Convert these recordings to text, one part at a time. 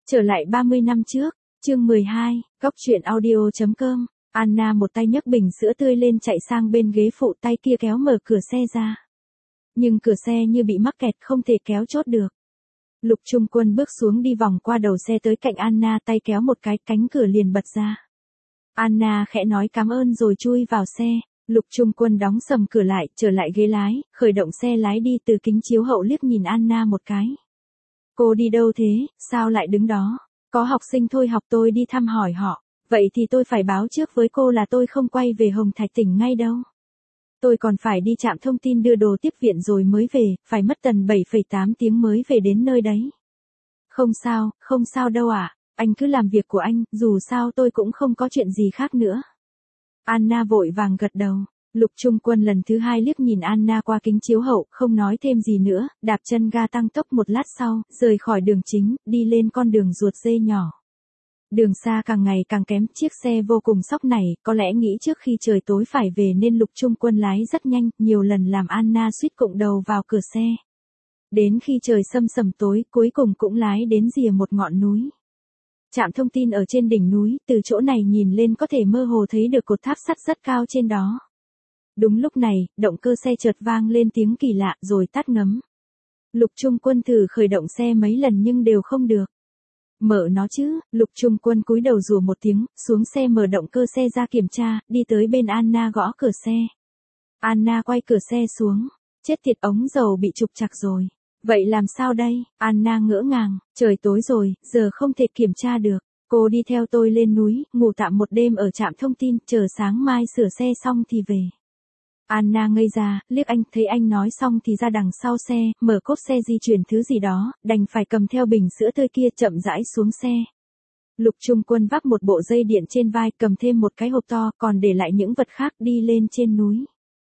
Trở lại 30 năm trước, chương 12, góc truyện audio.com, Anna một tay nhấc bình sữa tươi lên chạy sang bên ghế phụ, tay kia kéo mở cửa xe ra. Nhưng cửa xe như bị mắc kẹt không thể kéo chốt được. Lục Trung Quân bước xuống đi vòng qua đầu xe tới cạnh Anna, tay kéo một cái, cánh cửa liền bật ra. Anna khẽ nói cảm ơn rồi chui vào xe. Lục Trung Quân đóng sầm cửa lại, trở lại ghế lái, khởi động xe lái đi, từ kính chiếu hậu liếc nhìn Anna một cái. Cô đi đâu thế, sao lại đứng đó? Có học sinh thôi học, tôi đi thăm hỏi họ. Vậy thì tôi phải báo trước với cô là tôi không quay về Hồng Thạch tỉnh ngay đâu. Tôi còn phải đi trạm thông tin đưa đồ tiếp viện rồi mới về, phải mất tầm 7,8 tiếng mới về đến nơi đấy. Không sao đâu ạ, anh cứ làm việc của anh, dù sao tôi cũng không có chuyện gì khác nữa. Anna vội vàng gật đầu. Lục Trung Quân lần thứ hai liếc nhìn Anna qua kính chiếu hậu, không nói thêm gì nữa, đạp chân ga tăng tốc một lát sau, rời khỏi đường chính, đi lên con đường ruột dê nhỏ. Đường xa càng ngày càng kém, chiếc xe vô cùng sóc này, có lẽ nghĩ trước khi trời tối phải về nên Lục Trung Quân lái rất nhanh, nhiều lần làm Anna suýt cụng đầu vào cửa xe. Đến khi trời sầm tối, cuối cùng cũng lái đến rìa một ngọn núi. Trạm thông tin ở trên đỉnh núi, từ chỗ này nhìn lên có thể mơ hồ thấy được cột tháp sắt rất cao trên đó. Đúng lúc này, động cơ xe chợt vang lên tiếng kỳ lạ rồi tắt ngấm. Lục Trung Quân thử khởi động xe mấy lần nhưng đều không được. Mở nó chứ, Lục Trung Quân cúi đầu rủa một tiếng, xuống xe mở động cơ xe ra kiểm tra, đi tới bên Anna gõ cửa xe. Anna quay cửa xe xuống, chết tiệt, ống dầu bị trục trặc rồi. Vậy làm sao đây? Anna ngỡ ngàng, trời tối rồi, giờ không thể kiểm tra được. Cô đi theo tôi lên núi, ngủ tạm một đêm ở trạm thông tin, chờ sáng mai sửa xe xong thì về. Anna ngây ra, liếc anh, thấy anh nói xong thì ra đằng sau xe, mở cốp xe di chuyển thứ gì đó, đành phải cầm theo bình sữa tươi kia chậm rãi xuống xe. Lục Trung Quân vác một bộ dây điện trên vai, cầm thêm một cái hộp to, còn để lại những vật khác, đi lên trên núi.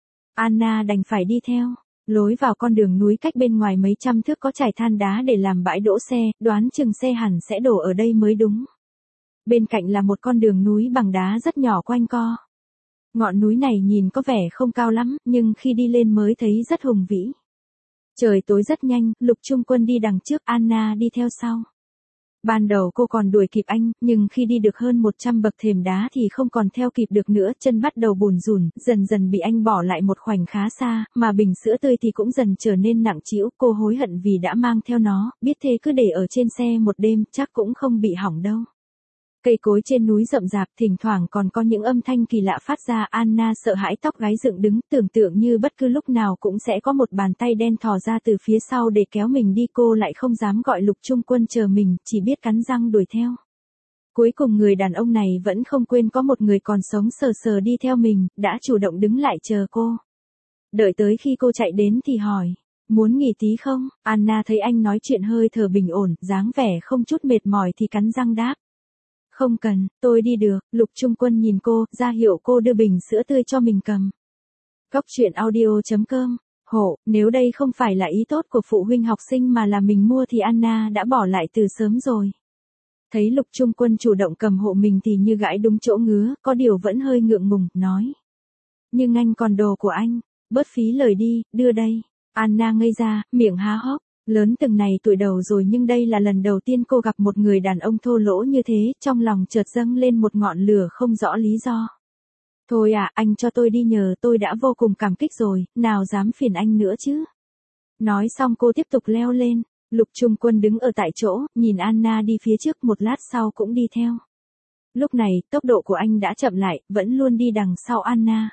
Anna đành phải đi theo. Lối vào con đường núi cách bên ngoài mấy trăm thước có trải than đá để làm bãi đỗ xe, đoán chừng xe hẳn sẽ đổ ở đây mới đúng. Bên cạnh là một con đường núi bằng đá rất nhỏ quanh co. Ngọn núi này nhìn có vẻ không cao lắm, nhưng khi đi lên mới thấy rất hùng vĩ. Trời tối rất nhanh, Lục Trung Quân đi đằng trước, Anna đi theo sau. Ban đầu cô còn đuổi kịp anh, nhưng khi đi được hơn 100 bậc thềm đá thì không còn theo kịp được nữa, chân bắt đầu bùn rùn, dần dần bị anh bỏ lại một khoảnh khá xa, mà bình sữa tươi thì cũng dần trở nên nặng trĩu, cô hối hận vì đã mang theo nó, biết thế cứ để ở trên xe một đêm, chắc cũng không bị hỏng đâu. Cây cối trên núi rậm rạp, thỉnh thoảng còn có những âm thanh kỳ lạ phát ra, Anna sợ hãi tóc gáy dựng đứng, tưởng tượng như bất cứ lúc nào cũng sẽ có một bàn tay đen thò ra từ phía sau để kéo mình đi, cô lại không dám gọi Lục Trung Quân chờ mình, chỉ biết cắn răng đuổi theo. Cuối cùng người đàn ông này vẫn không quên có một người còn sống sờ sờ đi theo mình, đã chủ động đứng lại chờ cô. Đợi tới khi cô chạy đến thì hỏi, muốn nghỉ tí không? Anna thấy anh nói chuyện hơi thở bình ổn, dáng vẻ không chút mệt mỏi thì cắn răng đáp. Không cần, tôi đi được. Lục Trung Quân nhìn cô, ra hiệu cô đưa bình sữa tươi cho mình cầm. Góc truyện audio.com. Hộ, nếu đây không phải là ý tốt của phụ huynh học sinh mà là mình mua thì Anna đã bỏ lại từ sớm rồi. Thấy Lục Trung Quân chủ động cầm hộ mình thì như gãi đúng chỗ ngứa, có điều vẫn hơi ngượng ngùng, nói. Nhưng anh còn đồ của anh, bớt phí lời đi, đưa đây. Anna ngây ra, miệng há hốc. Lớn từng này tuổi đầu rồi nhưng đây là lần đầu tiên cô gặp một người đàn ông thô lỗ như thế, trong lòng chợt dâng lên một ngọn lửa không rõ lý do. Thôi à, anh cho tôi đi nhờ, tôi đã vô cùng cảm kích rồi, nào dám phiền anh nữa chứ. Nói xong cô tiếp tục leo lên, Lục Trung Quân đứng ở tại chỗ, nhìn Anna đi phía trước, một lát sau cũng đi theo. Lúc này, tốc độ của anh đã chậm lại, vẫn luôn đi đằng sau Anna.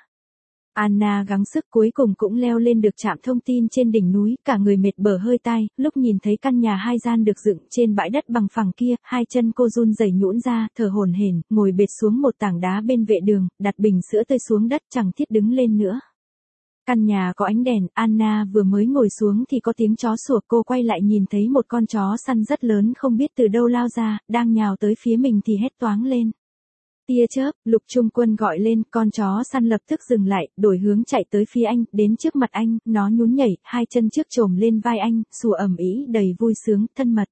Anna gắng sức cuối cùng cũng leo lên được trạm thông tin trên đỉnh núi, cả người mệt bở hơi tai, lúc nhìn thấy căn nhà hai gian được dựng trên bãi đất bằng phẳng kia, hai chân cô run rẩy nhũn ra, thở hổn hển, ngồi bệt xuống một tảng đá bên vệ đường, đặt bình sữa tươi xuống đất, chẳng thiết đứng lên nữa. Căn nhà có ánh đèn, Anna vừa mới ngồi xuống thì có tiếng chó sủa, cô quay lại nhìn thấy một con chó săn rất lớn không biết từ đâu lao ra, đang nhào tới phía mình thì hét toáng lên. Tia chớp, Lục Trung Quân gọi lên, con chó săn lập tức dừng lại, đổi hướng chạy tới phía anh, đến trước mặt anh, nó nhún nhảy, hai chân trước chồm lên vai anh, sủa ầm ĩ đầy vui sướng, thân mật.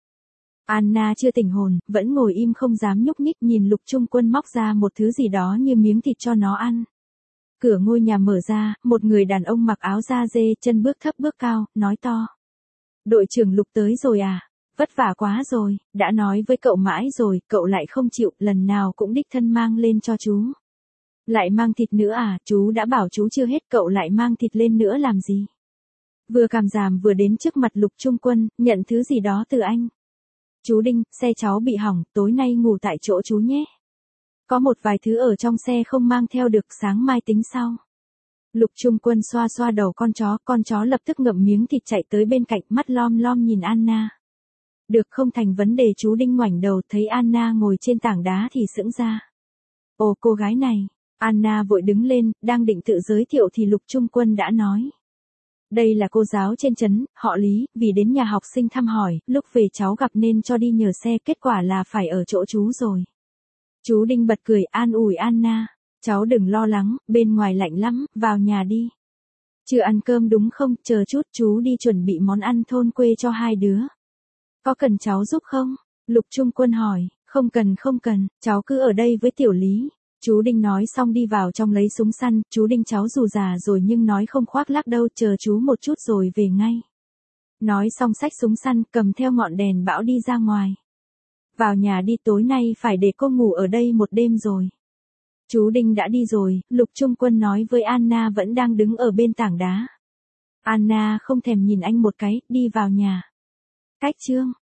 Anna chưa tỉnh hồn, vẫn ngồi im không dám nhúc nhích, nhìn Lục Trung Quân móc ra một thứ gì đó như miếng thịt cho nó ăn. Cửa ngôi nhà mở ra, một người đàn ông mặc áo da dê, chân bước thấp bước cao, nói to. Đội trưởng Lục tới rồi à? Vất vả quá rồi, đã nói với cậu mãi rồi, cậu lại không chịu, lần nào cũng đích thân mang lên cho chú. Lại mang thịt nữa à, chú đã bảo chú chưa hết, cậu lại mang thịt lên nữa làm gì? Vừa cảm giảm vừa đến trước mặt Lục Trung Quân, nhận thứ gì đó từ anh. Chú Đinh, xe cháu bị hỏng, tối nay ngủ tại chỗ chú nhé. Có một vài thứ ở trong xe không mang theo được, sáng mai tính sau. Lục Trung Quân xoa xoa đầu con chó lập tức ngậm miếng thịt chạy tới bên cạnh, mắt lom lom nhìn Anna. Được, không thành vấn đề. Chú Đinh ngoảnh đầu thấy Anna ngồi trên tảng đá thì sững ra. Ồ, cô gái này. Anna vội đứng lên, đang định tự giới thiệu thì Lục Trung Quân đã nói. Đây là cô giáo trên trấn, họ Lý, vì đến nhà học sinh thăm hỏi, lúc về cháu gặp nên cho đi nhờ xe, kết quả là phải ở chỗ chú rồi. Chú Đinh bật cười an ủi Anna. Cháu đừng lo lắng, bên ngoài lạnh lắm, vào nhà đi. Chưa ăn cơm đúng không, chờ chút chú đi chuẩn bị món ăn thôn quê cho hai đứa. Có cần cháu giúp không? Lục Trung Quân hỏi. Không cần, cháu cứ ở đây với Tiểu Lý. Chú Đinh nói xong đi vào trong lấy súng săn, chú Đinh cháu dù già rồi nhưng nói không khoác lác đâu, chờ chú một chút rồi về ngay. Nói xong xách súng săn, cầm theo ngọn đèn bão đi ra ngoài. Vào nhà đi, tối nay phải để cô ngủ ở đây một đêm rồi. Chú Đinh đã đi rồi, Lục Trung Quân nói với Anna vẫn đang đứng ở bên tảng đá. Anna không thèm nhìn anh một cái, đi vào nhà. Cách chương